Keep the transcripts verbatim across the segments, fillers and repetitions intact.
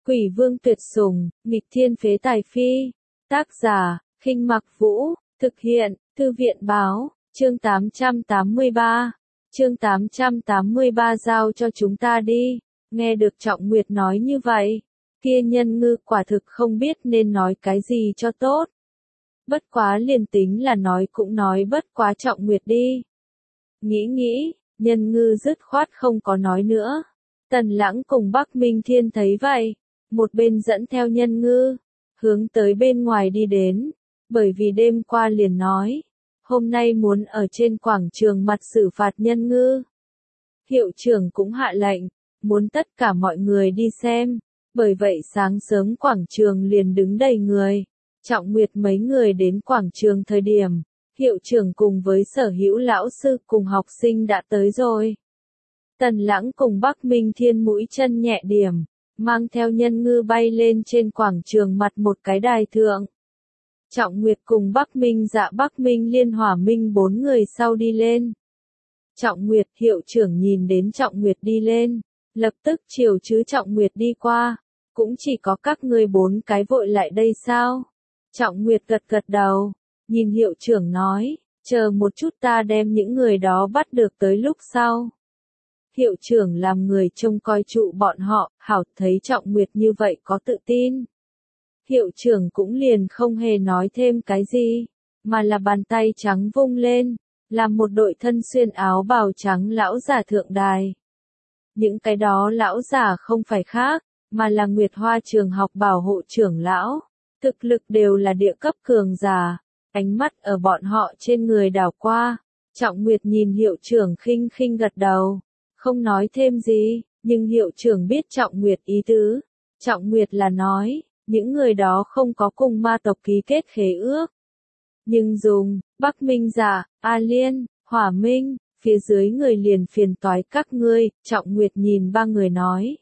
Quỷ vương tuyệt sủng, nghịch thiên phế tài phi. Tác giả, Khinh Mặc Vũ, thực hiện, Thư viện báo, chương tám trăm tám mươi ba. Chương tám trăm tám mươi ba giao cho chúng ta đi. Nghe được Trọng Nguyệt nói như vậy, kia Nhân Ngư quả thực không biết nên nói cái gì cho tốt. Bất quá liền tính là nói cũng nói bất quá Trọng Nguyệt đi. Nghĩ nghĩ, Nhân Ngư dứt khoát không có nói nữa. Tần Lãng cùng Bắc Minh Thiên thấy vậy, một bên dẫn theo Nhân Ngư, hướng tới bên ngoài đi đến, bởi vì đêm qua liền nói, hôm nay muốn ở trên quảng trường mặt xử phạt Nhân Ngư. Hiệu trưởng cũng hạ lệnh, muốn tất cả mọi người đi xem, bởi vậy sáng sớm quảng trường liền đứng đầy người. Trọng Nguyệt mấy người đến quảng trường thời điểm, hiệu trưởng cùng với sở hữu lão sư cùng học sinh đã tới rồi. Tần Lãng cùng Bắc Minh Thiên mũi chân nhẹ điểm, mang theo Nhân Ngư bay lên trên quảng trường mặt một cái đài thượng. Trọng Nguyệt cùng Bắc Minh Dạ Bắc Minh Liên Hỏa Minh bốn người sau đi lên. Trọng Nguyệt, hiệu trưởng nhìn đến Trọng Nguyệt đi lên, lập tức chiều chứ Trọng Nguyệt đi qua, cũng chỉ có các ngươi bốn cái vội lại đây sao? Trọng Nguyệt gật gật đầu, nhìn hiệu trưởng nói, chờ một chút ta đem những người đó bắt được tới lúc sau. Hiệu trưởng làm người trông coi trụ bọn họ, hảo thấy Trọng Nguyệt như vậy có tự tin. Hiệu trưởng cũng liền không hề nói thêm cái gì, mà là bàn tay trắng vung lên, làm một đội thân xuyên áo bào trắng lão giả thượng đài. Những cái đó lão giả không phải khác, mà là Nguyệt Hoa trường học bảo hộ trưởng lão, thực lực đều là địa cấp cường giả, ánh mắt ở bọn họ trên người đảo qua. Trọng Nguyệt nhìn hiệu trưởng khinh khinh gật đầu, không nói thêm gì, nhưng hiệu trưởng biết Trọng Nguyệt ý tứ. Trọng Nguyệt là nói, những người đó không có cùng ma tộc ký kết khế ước. Nhưng dùng, Bắc Minh Dạ, A Liên, Hỏa Minh, phía dưới người liền phiền toái các ngươi, Trọng Nguyệt nhìn ba người nói.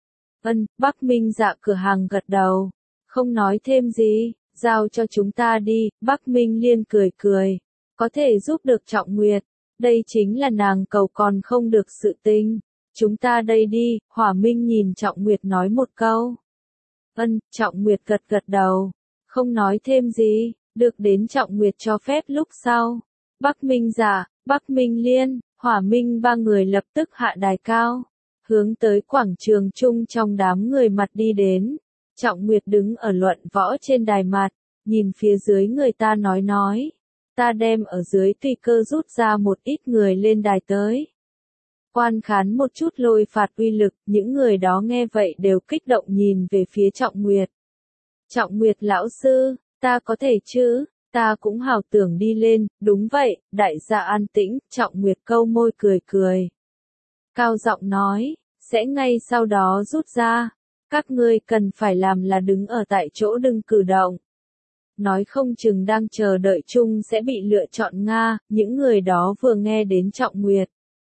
Ân, Bắc Minh Dạ cửa hàng gật đầu, không nói thêm gì, giao cho chúng ta đi. Bắc Minh Liên cười cười, có thể giúp được Trọng Nguyệt, đây chính là nàng cầu còn không được sự tình. Chúng ta đây đi, Hỏa Minh nhìn Trọng Nguyệt nói một câu. Ân, Trọng Nguyệt gật gật đầu, không nói thêm gì, được đến Trọng Nguyệt cho phép lúc sau. Bắc Minh Dạ, Bắc Minh Liên, Hỏa Minh ba người lập tức hạ đài cao, hướng tới quảng trường chung trong đám người mặt đi đến. Trọng Nguyệt đứng ở luận võ trên đài mặt, nhìn phía dưới người ta nói nói, ta đem ở dưới tùy cơ rút ra một ít người lên đài tới. Quan khán một chút lôi phạt uy lực, những người đó nghe vậy đều kích động nhìn về phía Trọng Nguyệt. Trọng Nguyệt lão sư, ta có thể chứ, ta cũng hào tưởng đi lên, đúng vậy, đại gia an tĩnh, Trọng Nguyệt câu môi cười cười. Cao giọng nói, sẽ ngay sau đó rút ra, các ngươi cần phải làm là đứng ở tại chỗ đừng cử động. Nói không chừng đang chờ đợi chung sẽ bị lựa chọn Nga, những người đó vừa nghe đến Trọng Nguyệt.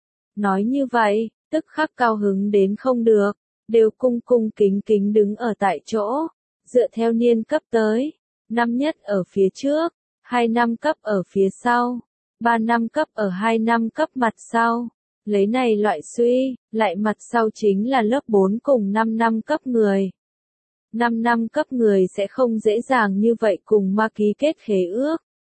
Nói như vậy, tức khắc cao hứng đến không được, đều cung cung kính kính đứng ở tại chỗ, dựa theo niên cấp tới, năm nhất ở phía trước, hai năm cấp ở phía sau, ba năm cấp ở hai năm cấp mặt sau. Lấy này loại suy, lại mặt sau chính là lớp bốn cùng năm năm cấp người. năm năm cấp người sẽ không dễ dàng như vậy cùng ma ký kết khế ước.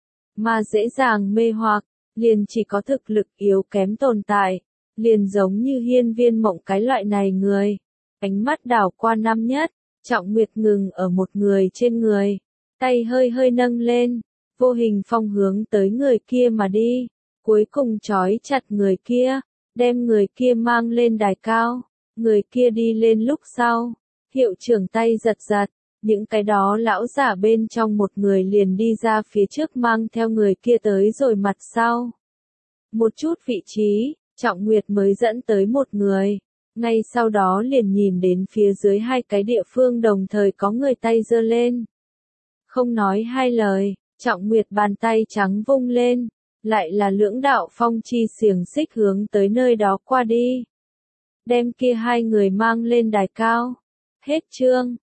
Mà dễ dàng mê hoặc, liền chỉ có thực lực yếu kém tồn tại, liền giống như Hiên Viên Mộng cái loại này người. Ánh mắt đảo qua năm nhất, Trọng Nguyệt ngừng ở một người trên người, tay hơi hơi nâng lên, vô hình phong hướng tới người kia mà đi, cuối cùng trói chặt người kia, đem người kia mang lên đài cao. Người kia đi lên lúc sau, hiệu trưởng tay giật giật, những cái đó lão giả bên trong một người liền đi ra phía trước mang theo người kia tới rồi mặt sau. Một chút vị trí, Trọng Nguyệt mới dẫn tới một người, ngay sau đó liền nhìn đến phía dưới hai cái địa phương đồng thời có người tay giơ lên. Không nói hai lời, Trọng Nguyệt bàn tay trắng vung lên, lại là lưỡng đạo phong chi xiềng xích hướng tới nơi đó qua đi. Đem kia hai người mang lên đài cao. Hết chương.